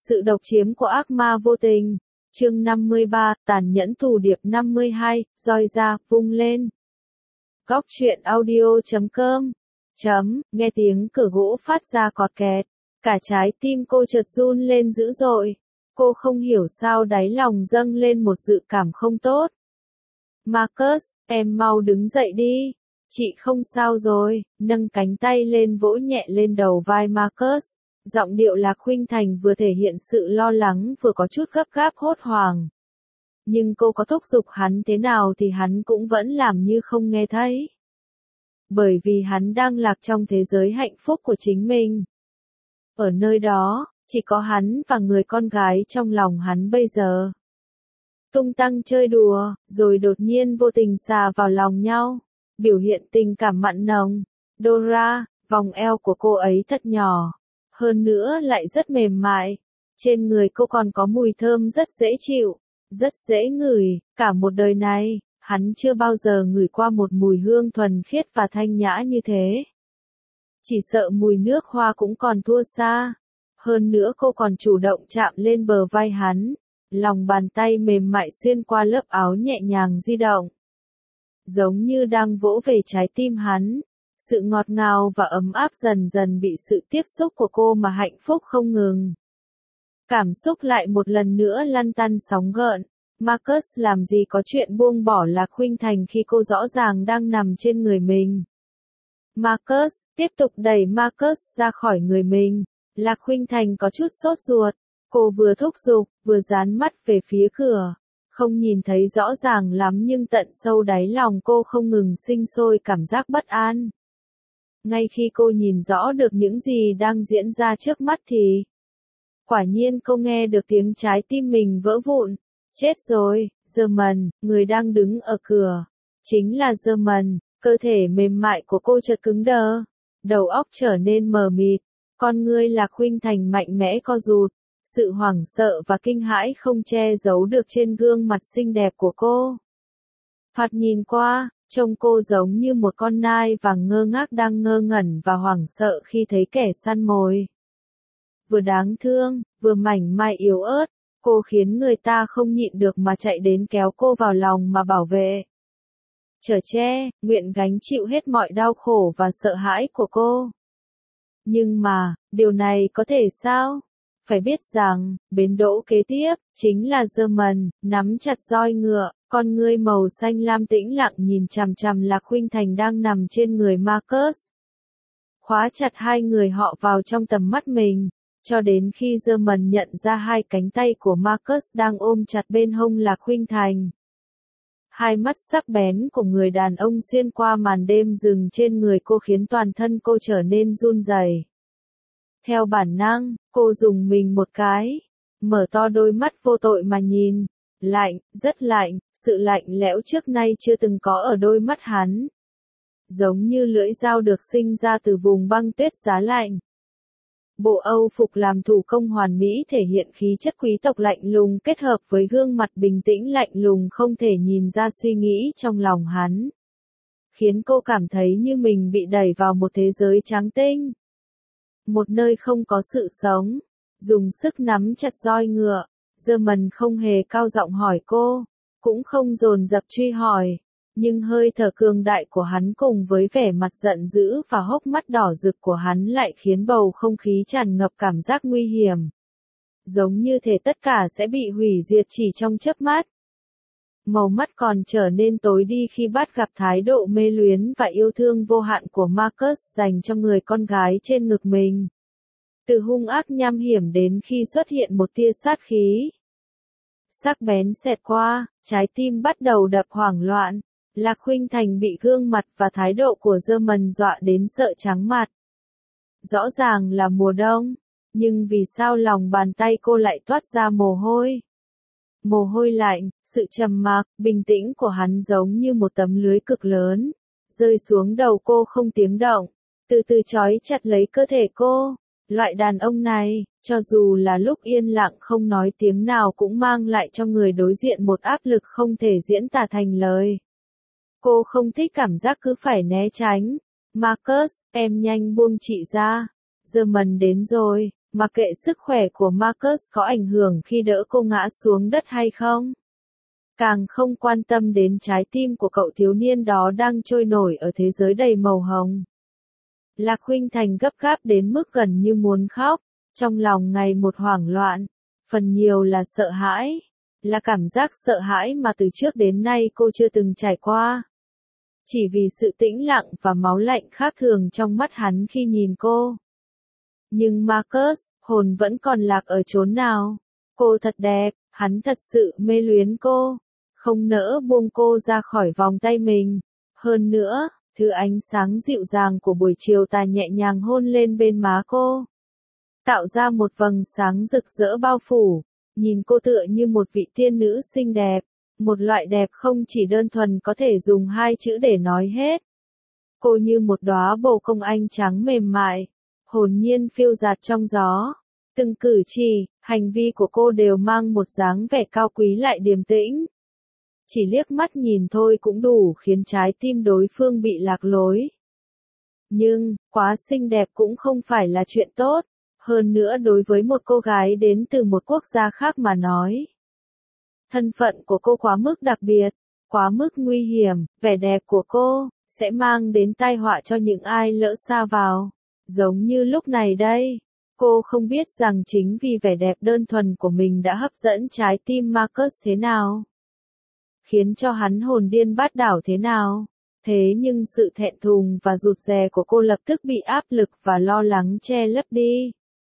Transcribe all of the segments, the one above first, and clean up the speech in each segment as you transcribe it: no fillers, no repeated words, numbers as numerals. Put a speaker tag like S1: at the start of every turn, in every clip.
S1: Sự độc chiếm của ác ma vô tình. Chương 53, tàn nhẫn thù điệp 52, roi ra, vung lên. Góc truyện audio.com. Nghe tiếng cửa gỗ phát ra cọt kẹt. Cả trái tim cô chợt run lên dữ dội. Cô không hiểu sao đáy lòng dâng lên một dự cảm không tốt. Marcus, em mau đứng dậy đi. Chị không sao rồi, nâng cánh tay lên vỗ nhẹ lên đầu vai Marcus. Giọng điệu Lạc Khuynh Thành vừa thể hiện sự lo lắng vừa có chút gấp gáp hốt hoảng. Nhưng cô có thúc giục hắn thế nào thì hắn cũng vẫn làm như không nghe thấy. Bởi vì hắn đang lạc trong thế giới hạnh phúc của chính mình. Ở nơi đó, chỉ có hắn và người con gái trong lòng hắn bây giờ. Tung tăng chơi đùa, rồi đột nhiên vô tình xà vào lòng nhau. Biểu hiện tình cảm mặn nồng. Dora, vòng eo của cô ấy thật nhỏ. Hơn nữa lại rất mềm mại. Trên người cô còn có mùi thơm rất dễ chịu, rất dễ ngửi. Cả một đời này, hắn chưa bao giờ ngửi qua một mùi hương thuần khiết và thanh nhã như thế. Chỉ sợ mùi nước hoa cũng còn thua xa. Hơn nữa cô còn chủ động chạm lên bờ vai hắn. Lòng bàn tay mềm mại xuyên qua lớp áo nhẹ nhàng di động. Giống như đang vỗ về trái tim hắn. Sự ngọt ngào và ấm áp dần dần bị sự tiếp xúc của cô mà hạnh phúc không ngừng. Cảm xúc lại một lần nữa lăn tăn sóng gợn. Marcus làm gì có chuyện buông bỏ Lạc Khuynh Thành khi cô rõ ràng đang nằm trên người mình. Marcus, tiếp tục đẩy Marcus ra khỏi người mình. Lạc Khuynh Thành có chút sốt ruột. Cô vừa thúc giục, vừa dán mắt về phía cửa. Không nhìn thấy rõ ràng lắm nhưng tận sâu đáy lòng cô không ngừng sinh sôi cảm giác bất an. Ngay khi cô nhìn rõ được những gì đang diễn ra trước mắt thì quả nhiên cô nghe được tiếng trái tim mình vỡ vụn. Chết rồi, German, người đang đứng ở cửa. Chính là German, cơ thể mềm mại của cô chợt cứng đờ. Đầu óc trở nên mờ mịt. Con ngươi Lạc Khuynh Thành mạnh mẽ co rụt. Sự hoảng sợ và kinh hãi không che giấu được trên gương mặt xinh đẹp của cô. Thoạt nhìn qua, trông cô giống như một con nai vàng ngơ ngác đang ngơ ngẩn và hoảng sợ khi thấy kẻ săn mồi. Vừa đáng thương, vừa mảnh mai yếu ớt, cô khiến người ta không nhịn được mà chạy đến kéo cô vào lòng mà bảo vệ. Chở che, nguyện gánh chịu hết mọi đau khổ và sợ hãi của cô. Nhưng mà, điều này có thể sao? Phải biết rằng, bến đỗ kế tiếp, chính là German, nắm chặt roi ngựa, con ngươi màu xanh lam tĩnh lặng nhìn chằm chằm Lạc Khuynh Thành đang nằm trên người Marcus. Khóa chặt hai người họ vào trong tầm mắt mình, cho đến khi German nhận ra hai cánh tay của Marcus đang ôm chặt bên hông Lạc Khuynh Thành. Hai mắt sắc bén của người đàn ông xuyên qua màn đêm dừng trên người cô khiến toàn thân cô trở nên run rẩy. Theo bản năng, cô dùng mình một cái, mở to đôi mắt vô tội mà nhìn. Lạnh, rất lạnh, sự lạnh lẽo trước nay chưa từng có ở đôi mắt hắn. Giống như lưỡi dao được sinh ra từ vùng băng tuyết giá lạnh. Bộ Âu phục làm thủ công hoàn mỹ thể hiện khí chất quý tộc lạnh lùng kết hợp với gương mặt bình tĩnh lạnh lùng không thể nhìn ra suy nghĩ trong lòng hắn. Khiến cô cảm thấy như mình bị đẩy vào một thế giới trắng tinh. Một nơi không có sự sống. Dùng sức nắm chặt roi ngựa. German không hề cao giọng hỏi cô. Cũng không dồn dập truy hỏi. Nhưng hơi thở cường đại của hắn cùng với vẻ mặt giận dữ và hốc mắt đỏ rực của hắn lại khiến bầu không khí tràn ngập cảm giác nguy hiểm. Giống như thể tất cả sẽ bị hủy diệt chỉ trong chớp mắt. Màu mắt còn trở nên tối đi khi bắt gặp thái độ mê luyến và yêu thương vô hạn của Marcus dành cho người con gái trên ngực mình. Từ hung ác nham hiểm đến khi xuất hiện một tia sát khí. Sắc bén xẹt qua, trái tim bắt đầu đập hoảng loạn. Lạc Khuynh Thành bị gương mặt và thái độ của German dọa đến sợ trắng mặt. Rõ ràng là mùa đông, nhưng vì sao lòng bàn tay cô lại toát ra mồ hôi? Mồ hôi lạnh, sự trầm mặc, bình tĩnh của hắn giống như một tấm lưới cực lớn, rơi xuống đầu cô không tiếng động, từ từ trói chặt lấy cơ thể cô. Loại đàn ông này, cho dù là lúc yên lặng không nói tiếng nào cũng mang lại cho người đối diện một áp lực không thể diễn tả thành lời. Cô không thích cảm giác cứ phải né tránh. Marcus, em nhanh buông chị ra. German đến rồi, Mặc kệ sức khỏe của Marcus có ảnh hưởng khi đỡ cô ngã xuống đất hay không. Càng không quan tâm đến trái tim của cậu thiếu niên đó đang trôi nổi ở thế giới đầy màu hồng. Lạc Khuynh Thành gấp gáp đến mức gần như muốn khóc, trong lòng ngày một hoảng loạn, phần nhiều là sợ hãi, là cảm giác sợ hãi mà từ trước đến nay cô chưa từng trải qua. Chỉ vì sự tĩnh lặng và máu lạnh khác thường trong mắt hắn khi nhìn cô. Nhưng Marcus, hồn vẫn còn lạc ở chốn nào? Cô thật đẹp, hắn thật sự mê luyến cô, không nỡ buông cô ra khỏi vòng tay mình. Hơn nữa, thứ ánh sáng dịu dàng của buổi chiều tà nhẹ nhàng hôn lên bên má cô, tạo ra một vầng sáng rực rỡ bao phủ, nhìn cô tựa như một vị tiên nữ xinh đẹp, một loại đẹp không chỉ đơn thuần có thể dùng hai chữ để nói hết. Cô như một đóa bồ công anh trắng mềm mại, hồn nhiên phiêu dạt trong gió. Từng cử chỉ, hành vi của cô đều mang một dáng vẻ cao quý lại điềm tĩnh. Chỉ liếc mắt nhìn thôi cũng đủ khiến trái tim đối phương bị lạc lối. Nhưng, quá xinh đẹp cũng không phải là chuyện tốt, hơn nữa đối với một cô gái đến từ một quốc gia khác mà nói. Thân phận của cô quá mức đặc biệt, quá mức nguy hiểm, vẻ đẹp của cô sẽ mang đến tai họa cho những ai lỡ sa vào. Giống như lúc này đây, cô không biết rằng chính vì vẻ đẹp đơn thuần của mình đã hấp dẫn trái tim Marcus thế nào, khiến cho hắn hồn điên bát đảo thế nào. Thế nhưng sự thẹn thùng và rụt rè của cô lập tức bị áp lực và lo lắng che lấp đi.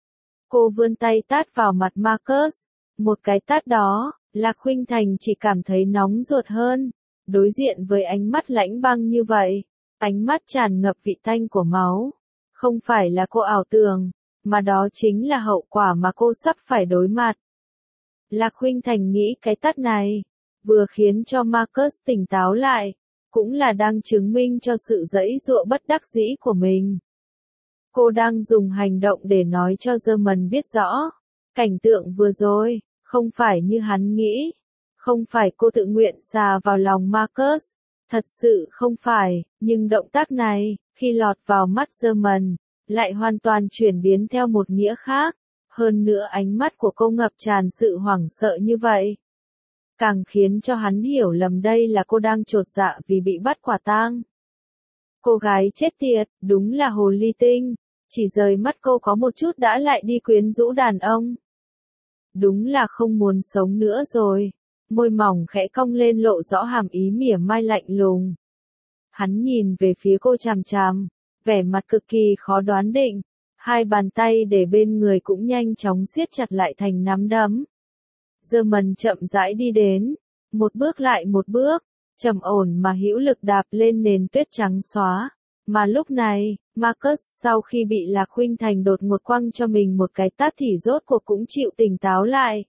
S1: Cô vươn tay tát vào mặt Marcus, một cái tát đó, Lạc Khuynh Thành chỉ cảm thấy nóng ruột hơn, đối diện với ánh mắt lãnh băng như vậy, ánh mắt tràn ngập vị tanh của máu. Không phải là cô ảo tưởng, mà đó chính là hậu quả mà cô sắp phải đối mặt. Lạc Khuynh Thành nghĩ cái tát này, vừa khiến cho Marcus tỉnh táo lại, cũng là đang chứng minh cho sự giãy giụa bất đắc dĩ của mình. Cô đang dùng hành động để nói cho German biết rõ, cảnh tượng vừa rồi, không phải như hắn nghĩ, không phải cô tự nguyện xà vào lòng Marcus, thật sự không phải, nhưng động tác này, khi lọt vào mắt German, lại hoàn toàn chuyển biến theo một nghĩa khác, hơn nữa ánh mắt của cô ngập tràn sự hoảng sợ như vậy. Càng khiến cho hắn hiểu lầm đây là cô đang chột dạ vì bị bắt quả tang. Cô gái chết tiệt, đúng là hồ ly tinh, chỉ rời mắt cô có một chút đã lại đi quyến rũ đàn ông. Đúng là không muốn sống nữa rồi, môi mỏng khẽ cong lên lộ rõ hàm ý mỉa mai lạnh lùng. Hắn nhìn về phía cô chằm chằm, vẻ mặt cực kỳ khó đoán định, hai bàn tay để bên người cũng nhanh chóng siết chặt lại thành nắm đấm. German chậm rãi đi đến, một bước lại một bước, trầm ổn mà hữu lực đạp lên nền tuyết trắng xóa. Mà lúc này, Marcus sau khi bị Lạc Khuynh Thành đột ngột quăng cho mình một cái tát thì rốt cuộc cũng chịu tỉnh táo lại.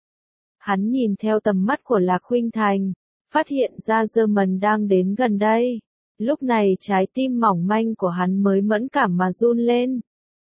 S1: Hắn nhìn theo tầm mắt của Lạc Khuynh Thành, phát hiện ra German đang đến gần đây. Lúc này trái tim mỏng manh của hắn mới mẫn cảm mà run lên.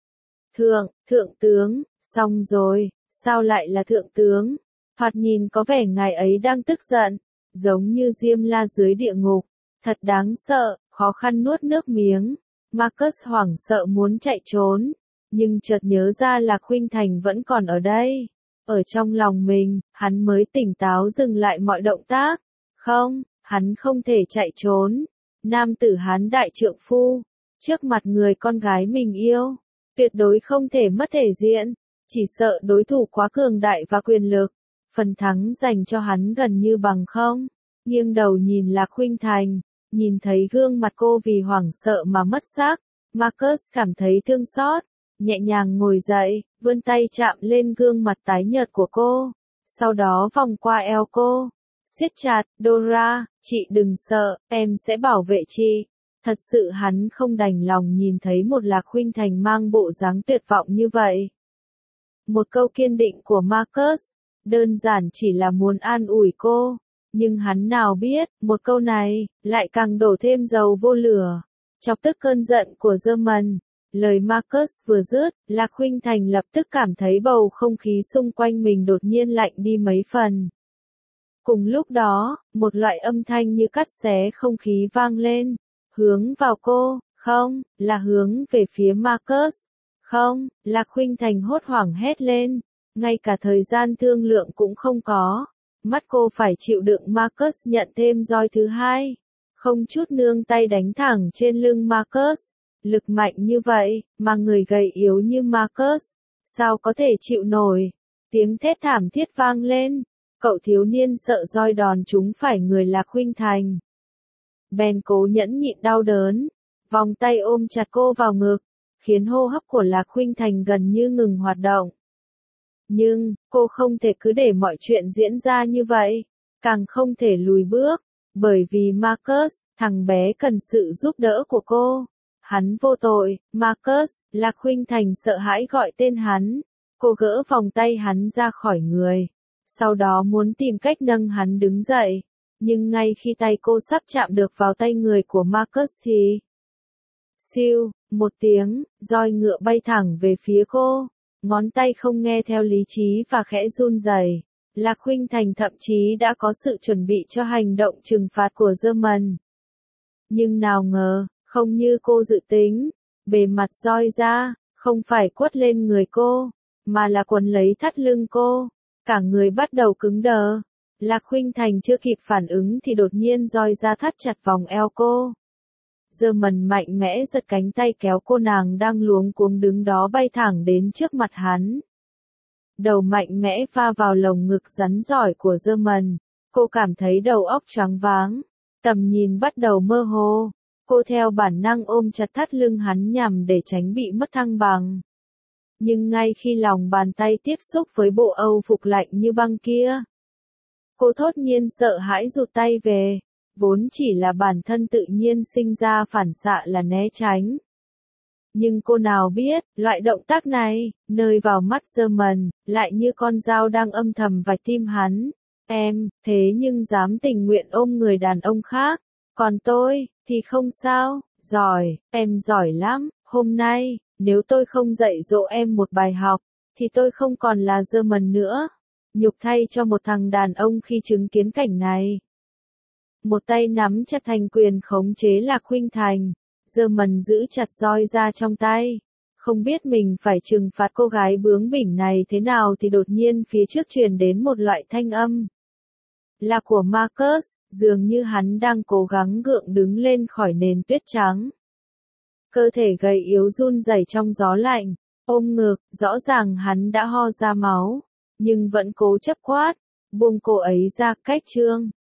S1: Thượng tướng, xong rồi, sao lại là thượng tướng? Thoạt nhìn có vẻ ngài ấy đang tức giận, giống như Diêm La dưới địa ngục, thật đáng sợ, khó khăn nuốt nước miếng. Marcus hoảng sợ muốn chạy trốn, nhưng chợt nhớ ra là Khuynh Thành vẫn còn ở đây. Ở trong lòng mình, hắn mới tỉnh táo dừng lại mọi động tác. Không, hắn không thể chạy trốn. Nam tử Hán đại trượng phu, trước mặt người con gái mình yêu, tuyệt đối không thể mất thể diện, chỉ sợ đối thủ quá cường đại và quyền lực, phần thắng dành cho hắn gần như bằng không. Nghiêng đầu nhìn Lạc Khuynh Thành, nhìn thấy gương mặt cô vì hoảng sợ mà mất sắc, Marcus cảm thấy thương xót, nhẹ nhàng ngồi dậy, vươn tay chạm lên gương mặt tái nhợt của cô, sau đó vòng qua eo cô, siết chặt. Dora, chị đừng sợ, em sẽ bảo vệ chị. Thật sự hắn không đành lòng nhìn thấy một Lạc Khuynh Thành mang bộ dáng tuyệt vọng như vậy. Một câu kiên định của Marcus, đơn giản chỉ là muốn an ủi cô, nhưng hắn nào biết, một câu này, lại càng đổ thêm dầu vô lửa, chọc tức cơn giận của German. Lời Marcus vừa dứt, Lạc Khuynh Thành lập tức cảm thấy bầu không khí xung quanh mình đột nhiên lạnh đi mấy phần. Cùng lúc đó, một loại âm thanh như cắt xé không khí vang lên, hướng vào cô, không, là hướng về phía Marcus. Không, Lạc Khuynh Thành hốt hoảng hét lên, ngay cả thời gian thương lượng cũng không có. Mắt cô phải chịu đựng Marcus nhận thêm roi thứ hai. Không chút nương tay đánh thẳng trên lưng Marcus. Lực mạnh như vậy, mà người gầy yếu như Marcus, sao có thể chịu nổi. Tiếng thét thảm thiết vang lên. Cậu thiếu niên sợ roi đòn trúng phải người Lạc Khuynh Thành. Bèn cố nhẫn nhịn đau đớn. Vòng tay ôm chặt cô vào ngực, khiến hô hấp của Lạc Khuynh Thành gần như ngừng hoạt động. Nhưng, cô không thể cứ để mọi chuyện diễn ra như vậy, càng không thể lùi bước, bởi vì Marcus, thằng bé cần sự giúp đỡ của cô. Hắn vô tội, Marcus, Lạc Khuynh Thành sợ hãi gọi tên hắn. Cô gỡ vòng tay hắn ra khỏi người, sau đó muốn tìm cách nâng hắn đứng dậy. Nhưng ngay khi tay cô sắp chạm được vào tay người của Marcus thì... Siêu, một tiếng, roi ngựa bay thẳng về phía cô. Ngón tay không nghe theo lý trí và khẽ run rẩy. Lạc Khuynh Thành thậm chí đã có sự chuẩn bị cho hành động trừng phạt của German. Nhưng nào ngờ, không như cô dự tính, bề mặt roi ra, không phải quất lên người cô, mà là quấn lấy thắt lưng cô. Cả người bắt đầu cứng đờ. Lạc Khuynh Thành chưa kịp phản ứng thì đột nhiên roi ra thắt chặt vòng eo cô. German mạnh mẽ giật cánh tay kéo cô nàng đang luống cuống đứng đó bay thẳng đến trước mặt hắn. Đầu mạnh mẽ va vào lồng ngực rắn rỏi của German. Cô cảm thấy đầu óc choáng váng. Tầm nhìn bắt đầu mơ hồ. Cô theo bản năng ôm chặt thắt lưng hắn nhằm để tránh bị mất thăng bằng. Nhưng ngay khi lòng bàn tay tiếp xúc với bộ âu phục lạnh như băng kia, cô thốt nhiên sợ hãi rụt tay về. Vốn chỉ là bản thân tự nhiên sinh ra phản xạ là né tránh. Nhưng cô nào biết, loại động tác này, nơi vào mắt German, lại như con dao đang âm thầm vạch tim hắn. Em, thế nhưng dám tình nguyện ôm người đàn ông khác. Còn tôi, thì không sao, giỏi, em giỏi lắm. Hôm nay, nếu tôi không dạy dỗ em một bài học, thì tôi không còn là German nữa. Nhục thay cho một thằng đàn ông khi chứng kiến cảnh này. Một tay nắm chặt thành quyền khống chế Lạc Khuynh Thành. German giữ chặt roi ra trong tay. Không biết mình phải trừng phạt cô gái bướng bỉnh này thế nào thì đột nhiên phía trước truyền đến một loại thanh âm. Là của Marcus, dường như hắn đang cố gắng gượng đứng lên khỏi nền tuyết trắng. Cơ thể gầy yếu run rẩy trong gió lạnh, ôm ngực, rõ ràng hắn đã ho ra máu, nhưng vẫn cố chấp quát, buông cô ấy ra. Cách chương